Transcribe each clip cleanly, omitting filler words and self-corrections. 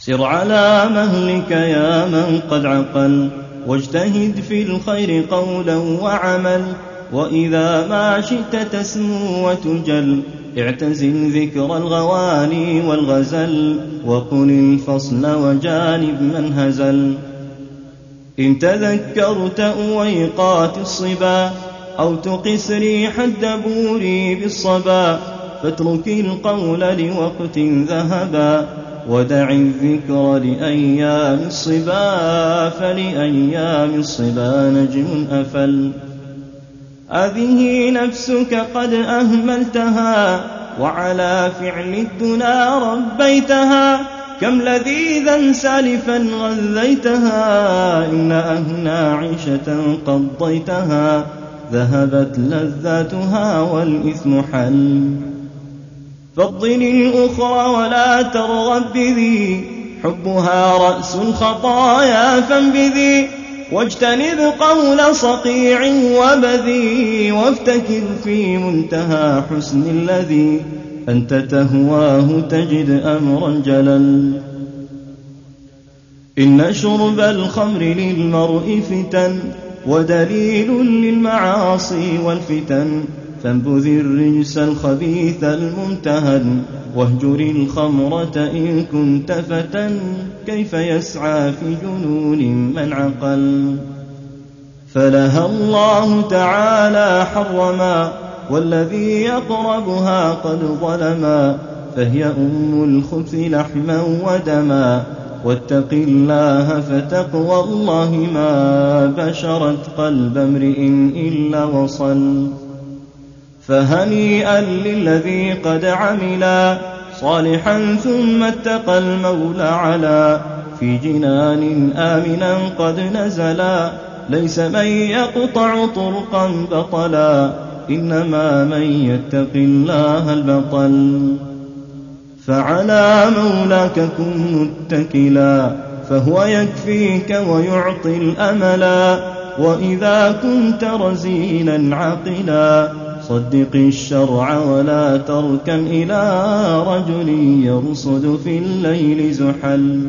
سر على مهلك يا من قد عقل، واجتهد في الخير قولا وعمل، وإذا ما شئت تسمو وتجل اعتزل ذكر الغواني والغزل، وقل الفصل وجانب من هزل. إن تذكرت أويقات الصبا أو تقس ريح الدبور بالصبا، فاترك القول لوقت ذهبا، ودع الذكر لأيام الصبا، فلأيام الصبا نجم أفل. هذه نفسك قد أهملتها، وعلى فعل الدنا ربيتها، كم لذيذا سالفا غذيتها، إن أهنى عيشة قضيتها، ذهبت لذاتها والإثم حل. فضل الأخرى ولا ترغب بذي، حبها رأس الخطايا فانبذي، واجتنب قول صقيع وبذي، وافتكر في منتهى حسن الذي أنت تهواه تجد أمرا جلل. إن شرب الخمر للمرء فتن، ودليل للمعاصي والفتن، فانبذ الرجس الخبيث الممتهن، واهجر الخمرة إن كنت فتى، كيف يسعى في جنون من عقل. فلها الله تعالى حرما، والذي يقربها قد ظلما، فهي أم الخبث لحما ودما، واتق الله فتقوى الله ما بشرت قلب امرئ إلا وصل. فهنيئا للذي قد عملا صالحا ثم اتقى المولى علا، في جنان آمنا قد نزلا، ليس من يقطع طرقا بطلا، إنما من يتق الله البطل. فعلى مولاك كن متكلا، فهو يكفيك ويعطي الأملا، وإذا كنت رزينا عاقلا، صدق الشرع ولا تركن إلى رجل يرصد في الليل زحل.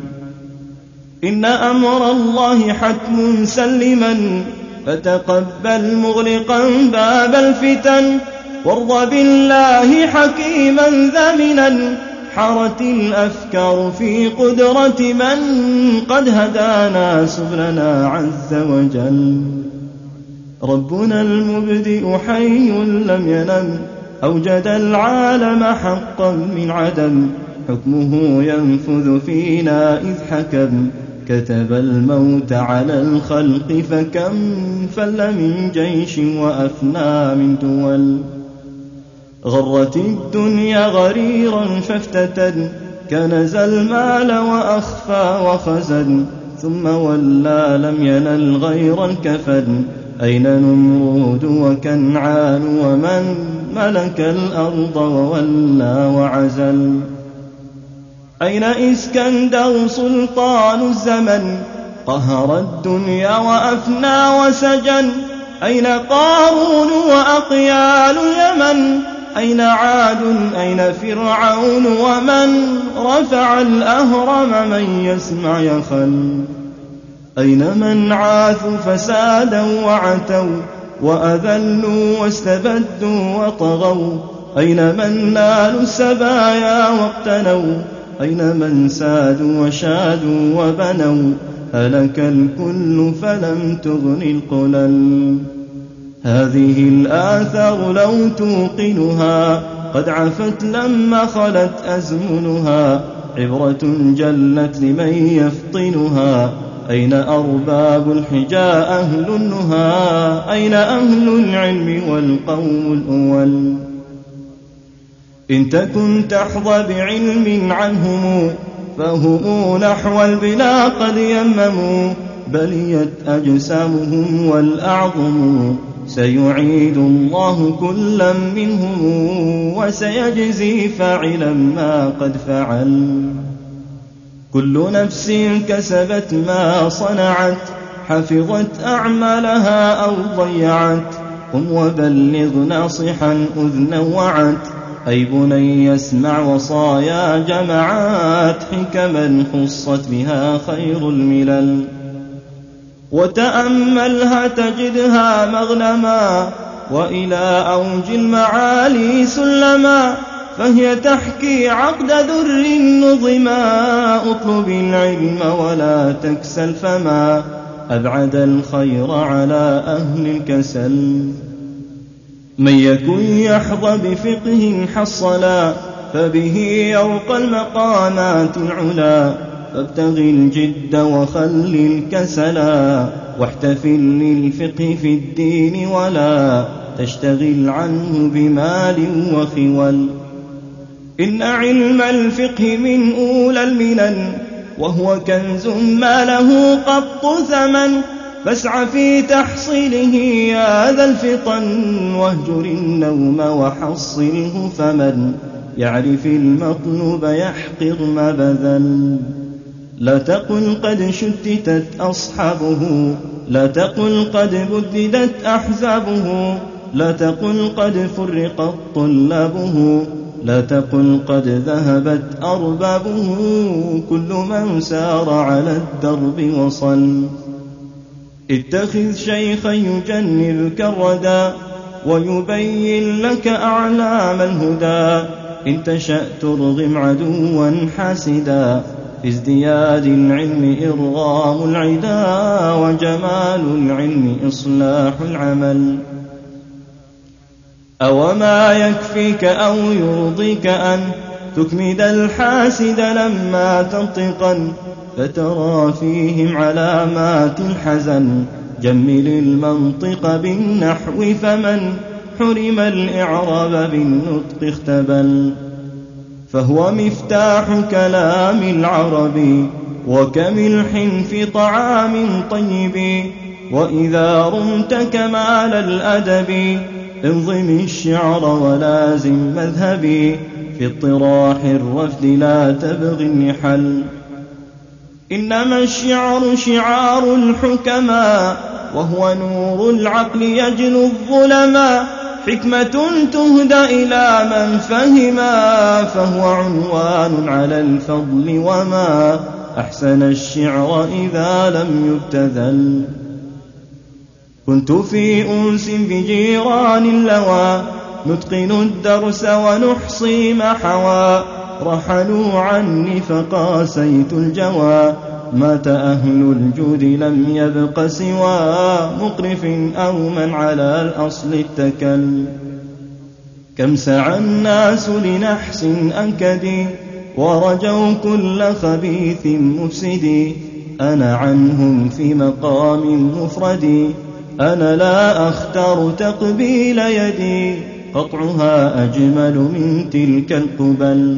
إن أمر الله حتم سلما، فتقبل مغلقا باب الفتن، وارض بالله حكيما ذمنا، حرت الأفكار في قدرة من قد هدانا سبلنا عز وجل. ربنا المبدئ حي لم ينم، أوجد العالم حقا من عدم، حكمه ينفذ فينا إذ حكم، كتب الموت على الخلق فكم فل من جيش وأفنى من دول. غرت الدنيا غريرا فافتتن، كنز المال وأخفى وخزن، ثم ولى لم ينل غير الكفن، أين نمرود وكنعان ومن ملك الأرض وولى وعزل. أين إسكندر سلطان الزمن، قهر الدنيا وأفنى وسجن، أين قارون وأقيال اليمن، أين عاد أين فرعون ومن رفع الأهرم من يسمع يخل. أين من عاثوا فسادا وعتوا، وأذلوا واستبدوا وطغوا، أين من نالوا السبايا واقتنوا، أين من سادوا وشادوا وبنوا، هلك الكل فلم تغن القلل. هذه الآثار لو توقنها، قد عفت لما خلت أزمنها، عبرة جلت لمن يفطنها، أين أرباب الحجى أهل النهى، أين أهل العلم والقوم الأول. إن تكن تحظى بعلم عنهم، فهم نحو البلا قد يمموا، بليت أجسامهم والأعظم، سيعيد الله كلا منهم، وسيجزي فاعلا ما قد فعل. كل نفس كسبت ما صنعت، حفظت أعمالها أو ضيعت، قم وبلغ ناصحا أذ نوعت، أي بني اسمع وصايا جمعات حكما خصت بها خير الملل، وتأملها تجدها مغنما وإلى أوج المعالي سلما، فهي تحكي عقد ذر نظما. اطلب العلم ولا تكسل فما أبعد الخير على أهل الكسل. من يكن يحظى بفقه حصلا فبه يرقى المقامات العلا، فابتغ الجد وخل الكسلا واحتفل للفقه في الدين ولا تشتغل عنه بمال وخول. إن علم الفقه من أولى المنن وهو كنز ما له قط ثمن، فاسع في تحصيله يا ذا الفطن واهجر النوم وحصله، فمن يعرف المطلوب يحقر ما بذل. لا تقل قد شتتت أصحابه، لا تقل قد بددت أحزابه، لا تقل قد فرقت طلابه، لا تقل قد ذهبت أربابه. كل من سار على الدرب وصل. اتخذ شيخا يجنبك الردى ويبين لك أعلام الهدى، إن تشأ ترغم عدوا حاسدا، في ازدياد العلم إرغام العدا، وجمال العلم إصلاح العمل. أوما يكفيك أو يرضيك أن تكمد الحاسد لما تنطقا، فترى فيهم علامات الحزن. جمل المنطق بالنحو فمن حرم الإعراب بالنطق اختبل، فهو مفتاح كلام العرب وكملح في طعام طيب. وإذا رمت كمال الأدب انظم الشعر ولازم مذهبي، في اطراح الرفد لا تبغي النحل. إنما الشعر شعار الحكما وهو نور العقل يجلو الظلما، حكمة تهدى إلى من فهما، فهو عنوان على الفضل. وما أحسن الشعر إذا لم يبتذل. كنت في أنس بجيران اللوى نتقن الدرس ونحصي ما حوى، رحلوا عني فقاسيت الجوى، مات أهل الجود لم يبق سوى مقرف أو من على الأصل اتكل. كم سعى الناس لنحس أنكدي ورجوا كل خبيث مفسد، أنا عنهم في مقام مفردي، أنا لا أختار تقبيل يدي، قطعها أجمل من تلك القبل.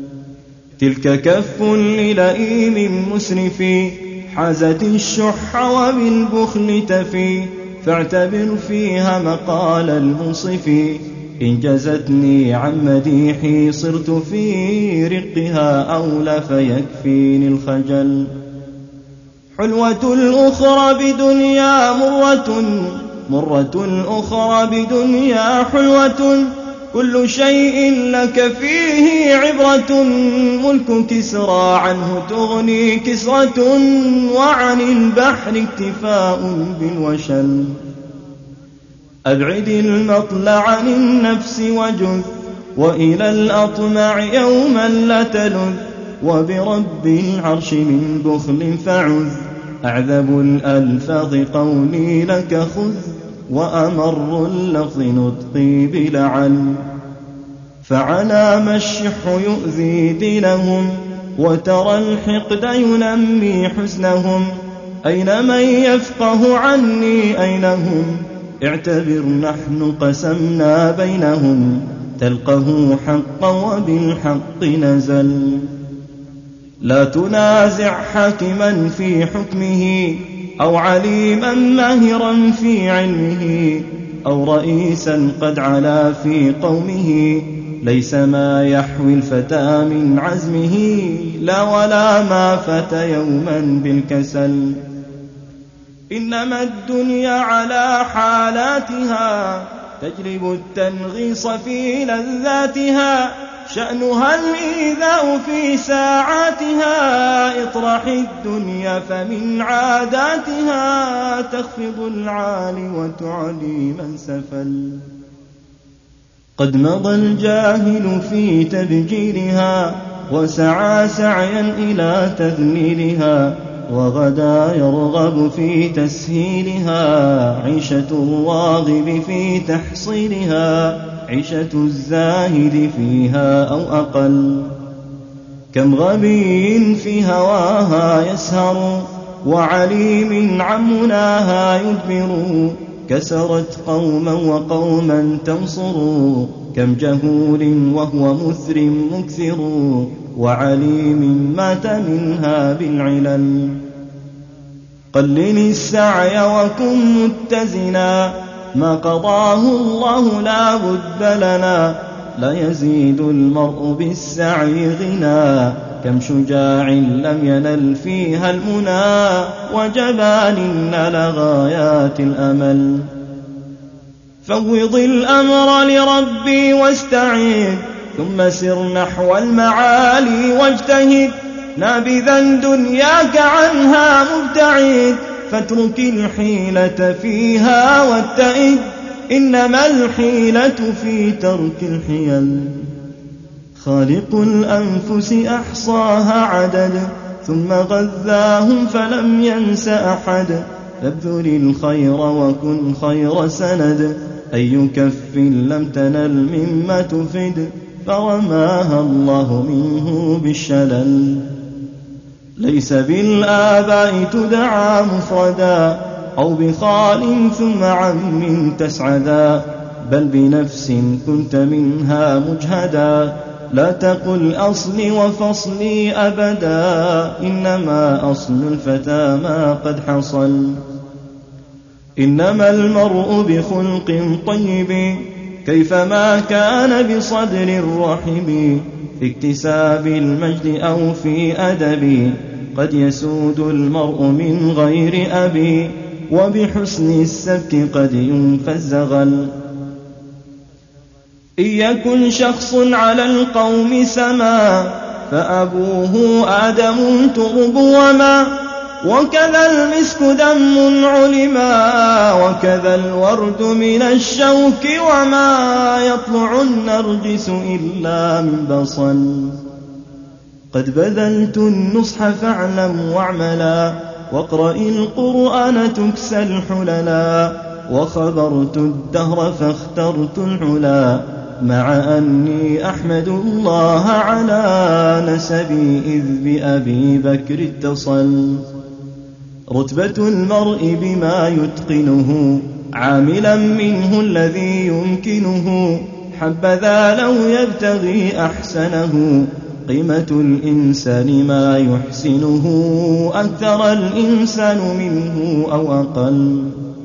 تلك كف للئيم مسرف حازت الشح وبالبخل تفي، فاعتبر فيها مقال المنصف، إن جزتني عن مديحي صرت في رقها أولى فيكفيني الخجل. حلوة الأخرى بدنيا مرة، مرة الأخرى بدنيا حلوة، كل شيء لك فيه عبرة، ملك كسرى عنه تغني كسرة، وعن البحر اكتفاء بالوشل. أبعد المطلع عن النفس وجذ، وإلى الأطمع يوما لا تلذ، وبرب العرش من بخل فعذ، أعذب الألفاظ قولي لك خذ، وأمر اللفظ نطقي بلعل. فعلى ما الشح يؤذي دينهم، وترى الحقد ينمي حزنهم، أين من يفقه عني أين هم، اعتبر نحن قسمنا بينهم، تلقه حقا وبالحق نزل. لا تنازع حاكما في حكمه، أو عليما ماهرا في علمه، أو رئيسا قد علا في قومه، ليس ما يحوي الفتى من عزمه، لا ولا ما فتى يوما بالكسل. إنما الدنيا على حالاتها تجلب التنغيص في لذاتها، شأنها الإيذاء في ساعاتها. اطرح الدنيا فمن عاداتها تخفض العالي وتعلي من سفل. قد مضى الجاهل في تبجيلها وسعى سعيا إلى تذليلها، وغدا يرغب في تسهيلها. عيشة الراغب في تحصيلها عيشة الزاهد فيها أو أقل. كم غبي في هواها يسهر وعليم عن مناها يدبر. كسرت قوما وقوما تنصر، كم جهول وهو مثر مكثر. وعليم مات منها بالعلل. قلل السعي وكن متزنا، ما قضاه الله لا بد لنا. لا يزيد المرء بالسعي غنى، كم شجاع لم ينل فيها المنى. وجبان نال غايات الأمل. فوض الأمر لربي واستعيد، ثم سر نحو المعالي واجتهد. نابذا دنياك عنها مبتعد، فاترك الحيلة فيها واتئد. إنما الحيلة في ترك الحيل. خالق الأنفس أحصاها عدد، ثم غذاهم فلم ينس أحد. فابذل الخير وكن خير سند، أي كف لم تنل مما تفد. فرماها الله منه بالشلل. ليس بالآباء تدعى مفردا، أو بخال ثم عم تسعدا. بل بنفس كنت منها مجهدا. لا تقل أصلي وفصلي أبدا، إنما أصل الفتى ما قد حصل. إنما المرء بخلق طيب، كيفما كان بصدر رحب. في اكتساب المجد أو في أدب، قد يسود المرء من غير أبي. وبحسن السبك قد ينفى الزغل. إن يكن شخص على القوم سما، فأبوه آدم ترب وما. وكذا المسك دم علما، وكذا الورد من الشوك. وما يطلع النرجس إلا من بصل. قد بذلت النصح فاعلم واعملا، واقرأ القرآن تكسى الحللا. وخبرت الدهر فاخترت العلا، مع أني أحمد الله على نسبي إذ بأبي بكر اتصل. رتبة المرء بما يتقنه، عاملا منه الذي يمكنه. حبذا لو يبتغي أحسنه، قيمة الإنسان ما يحسنه. أكثر الإنسان منه أو أقل.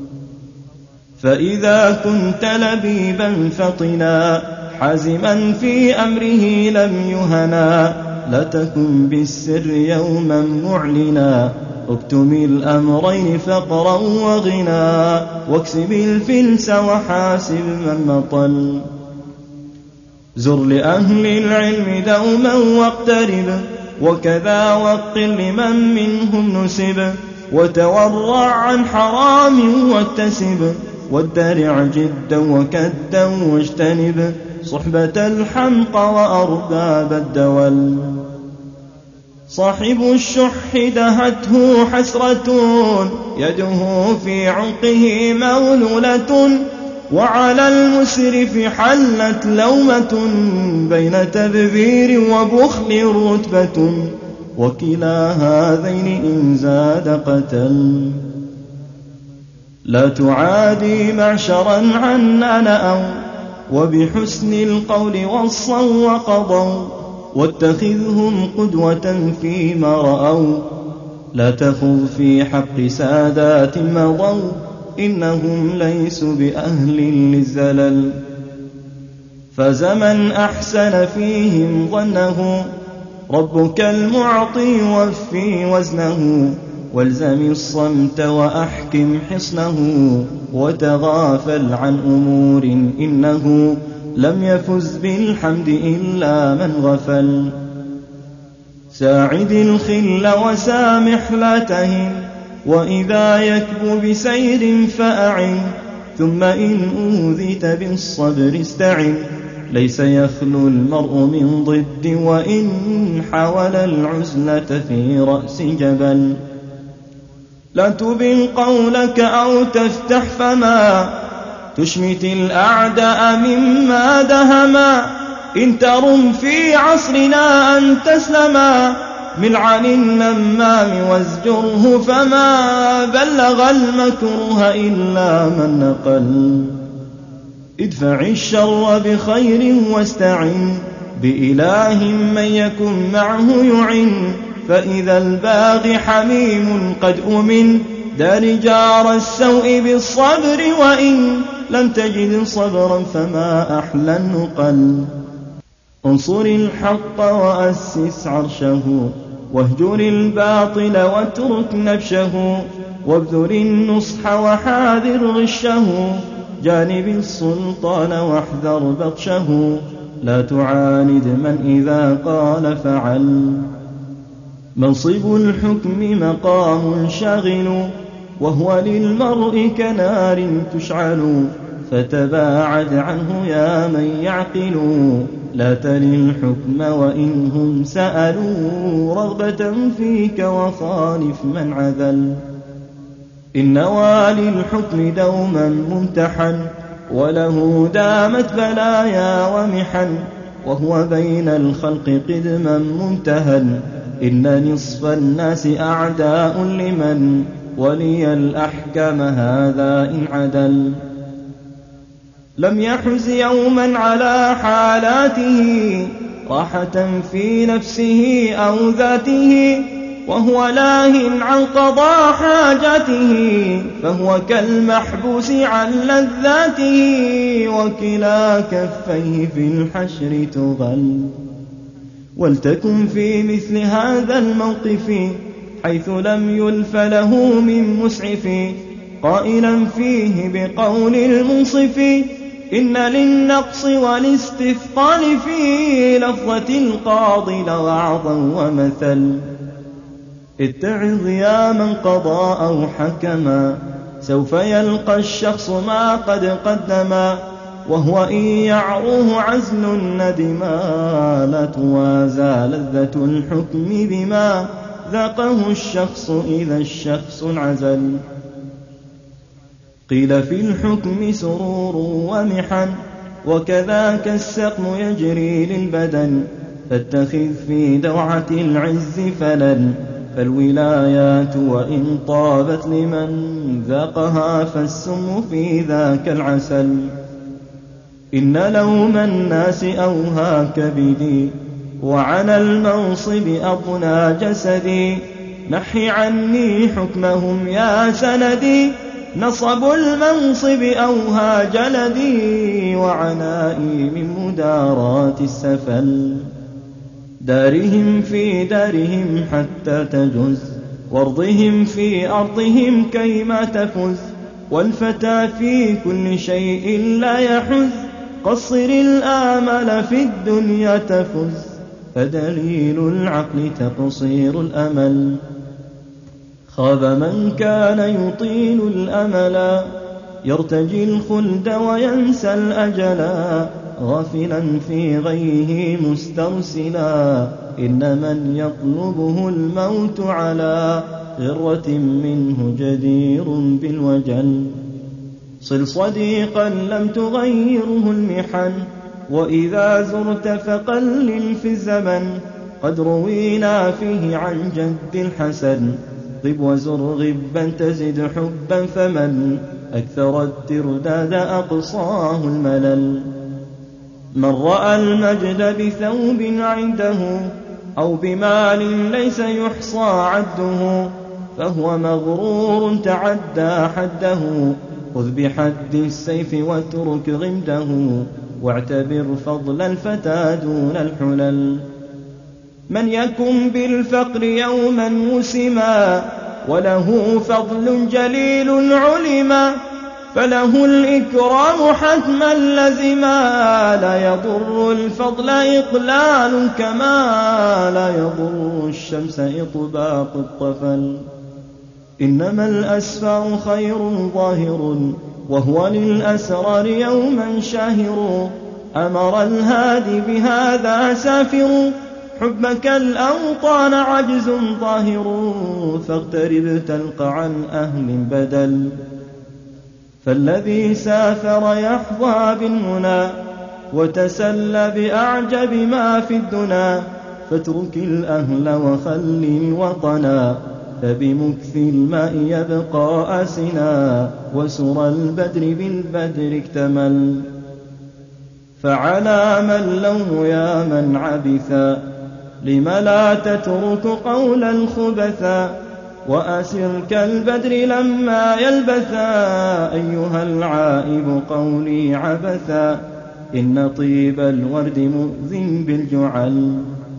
فإذا كنت لبيبا فطنا، حازما في أمره لم يهنا. لا تكن بالسر يوما معلنا، اكتم الأمرين فقرا وغنى. واكسب الفلس وحاسب من مطل. زر لأهل العلم دوما واقترب، وكذا وقل لمن منهم نسب. وتورع عن حرام واكتسب، وادرع جدا وكدا واجتنب. صحبة الحمقى وأرباب الدول. صاحب الشح دهته حسرة، يده في عنقه مغلولة. وعلى المسرف حلت لومة، بين تبذير وبخل رتبة. وكلا هذين إن زاد قتل. لا تعادي معشرا عنا نأوا، وبحسن القول وصوا وقضوا. واتخذهم قدوة فيما رأوا، لا تخض في حق سادات مضوا. إنهم ليسوا بأهل للزلل. فزمن أحسن فيهم ظنه، ربك المعطي وفي وزنه. والزم الصمت وأحكم حصنه وتغافل عن أمور إنه لم يفز بالحمد إلا من غفل. ساعد الخل وسامح لا تهن وإذا يكب بسير فأعن ثم إن أوذيت بالصبر استعن ليس يخلو المرء من ضد وإن حاول العزلة في رأس جبل. لا تبن قولك أو تفتح فما تشمت الأعداء مما دهما إن ترم في عصرنا أن تسلما ملعن النمام وازجره فما بلغ المكروه إلا من نقل. ادفع الشر بخير واستعن بإله من يكن معه يعن فإذا الباغي حميم قد أمن دار جار السوء بالصبر وإن لم تجد صبرا فما أحلى النقل. انصر الحق وأسس عرشه واهجر الباطل واترك نبشه وابذل النصح وحاذر غشه جانب السلطان واحذر بطشه لا تعاند من إذا قال فعل. منصب الحكم مقام شاغل وهو للمرء كنار تشعل فتباعد عنه يا من يعقل لا تل الحكم وإنهم سألوا رغبة فيك وخالف من عذل. إن والي الحكم دوما ممتحن وله دامت بلايا ومحن وهو بين الخلق قدما منتهى إن نصف الناس أعداء لمن ولي الأحكام هذا إن عدل. لم يحز يوما على حالاته راحة في نفسه أو ذاته وهو لاه عن قضاء حاجته فهو كالمحبوس عن لذاته وكلا كفيه في الحشر تغل. ولتكن في مثل هذا الموقف حيث لم يلف له من مسعف قائلا فيه بقول المنصف إن للنقص والاستثقال في لفظة القاضي لوعظا ومثل. اتعظ يا من قضى أو حكما سوف يلقى الشخص ما قد قدما وهو إن يعروه عزل الندما لا توازى لذة الحكم بما ذاقه الشخص إذا الشخص انعزل. قيل في الحكم سرور ومحن وكذاك السقم يجري للبدن فاتخذ في دوعة العز فلن فالولايات وإن طابت لمن ذاقها فالسم في ذاك العسل. إن لوم الناس أوهى كبدي وعن المنصب أضنى جسدي نحي عني حكمهم يا سندي نصب المنصب أوهى جلدي وعنائي من مدارات السفل. دارهم في دارهم حتى تجز وارضهم في أرضهم كيما تفز والفتى في كل شيء لا يحز قصر الآمل في الدنيا تفز فدليل العقل تقصير الأمل. خاب من كان يطيل الأملا يرتجي الخلد وينسى الأجلا غافلا في غيه مسترسلا إن من يطلبه الموت على غرة منه جدير بالوجل. صل صديقا لم تغيره المحن وإذا زرت فقلل في الزمن قد روينا فيه عن جد الحسن طب وزر غبا تزد حبا فمن أكثر الترداد أقصاه الملل. من رأى المجد بثوب عنده أو بمال ليس يحصى عده فهو مغرور تعدى حده خذ بحد السيف واترك غمده واعتبر فضل الفتى دون الحلل. من يكن بالفقر يوما مسما وله فضل جليل علما، فله الإكرام حتما لزما. لا يضر الفضل إقلال كما لا يضر الشمس إطباق الطفل. إنما الأسفار خير ظاهر، وهو للأسرار يوما شاهر. أمر الهادي بهذا سافر، حبك الأوطان عجز ظاهر. فاغترب تلق عن أهل بدل، فالذي سافر يحظى بالمنى، وتسلى بأعجب ما في الدنا. فاترك الأهل وخل الوطنا، فبمكث الماء يبقى أسنا. وسر البدر بالبدر اكتمل، فعلى من لوم يا من عبثا. لم لا تترك قول الخبثا، وأسر كالبدر لما يلبثا. أيها العائب قولي عبثا، إن طيب الورد مؤذن بالجعل.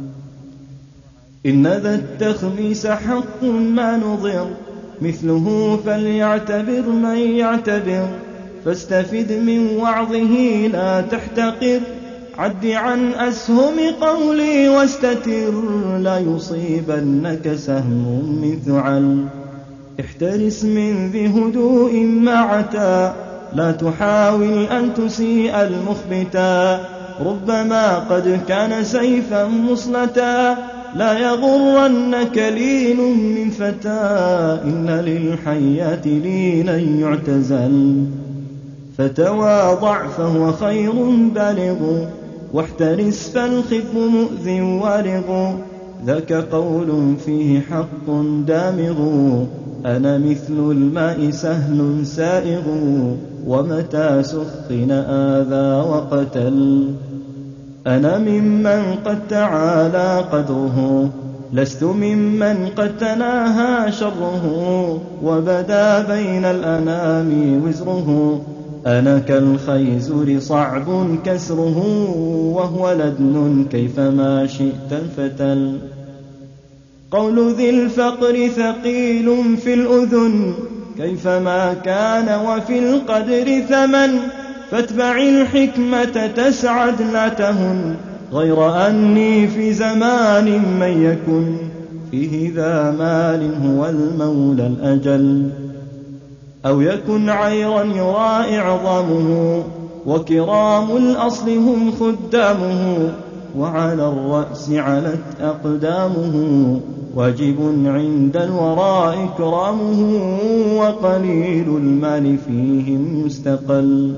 إن ذا التخميس حق ما نظر، مثله فليعتبر من يعتبر. فاستفد من وعظه لا تحتقر، عد عن أسهم قولي واستتر. لا يصيبنك سهم من ثعل، احترس من ذي هدوء معتا. لا تحاول أن تسيء المخبتا، ربما قد كان سيفا مصلتا. لا يغرنك لين من فتى، إن للحيات لينا يعتزل. فتواضع فهو خير بالغ، واحترس فالخف مؤذ والغ. ذاك قول فيه حق دامغ، أنا مثل الماء سهل سائغ. ومتى سخن آذى وقتل، أنا ممن قد تعالى قدره. لست ممن قد تناهى شره، وبدا بين الأنام وزره. أنا كالخيزر صعب كسره، وهو لدن كيفما شئت الفتل. قول ذي الفقر ثقيل في الأذن، كيفما كان وفي القدر ثمن. فاتبع الحكمة تسعد لا تهن، غير أني في زمان من يكن فيه ذا مال هو المولى الأجل. أو يكن عيرا يرى إعظامه، وكرام الأصل هم خدامه. وعلى الرأس علت أقدامه، واجب عند الوراء إكرامه. وقليل المال فيهم مستقل،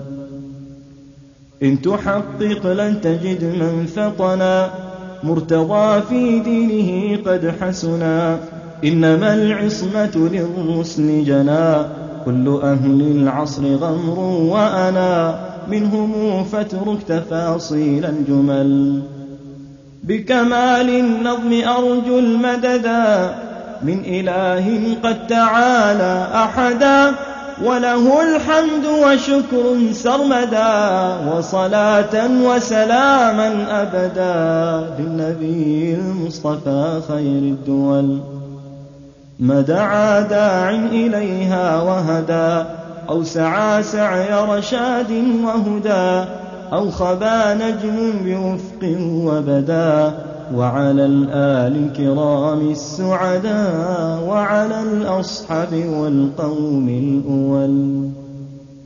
إن تحقق لن تجد من فطنا. مرتضى في دينه قد حسنا، إنما العصمة للرسل جنا. كل أهل العصر غمر وأنا، منهم فاترك تفاصيل الجمل. بكمال النظم أرجو المددا، من إله قد تعالى أحدا. وله الحمد وشكر سرمدا، وصلاة وسلاما أبدا. للنبي المصطفى خير الدول، ما دعا داع إليها وهدى. أو سعى سعي رشاد وهدى، أو خبا نجم بوفق وبدا. وعلى الآل الكرام السعدا، وعلى الأصحاب والقوم الأول.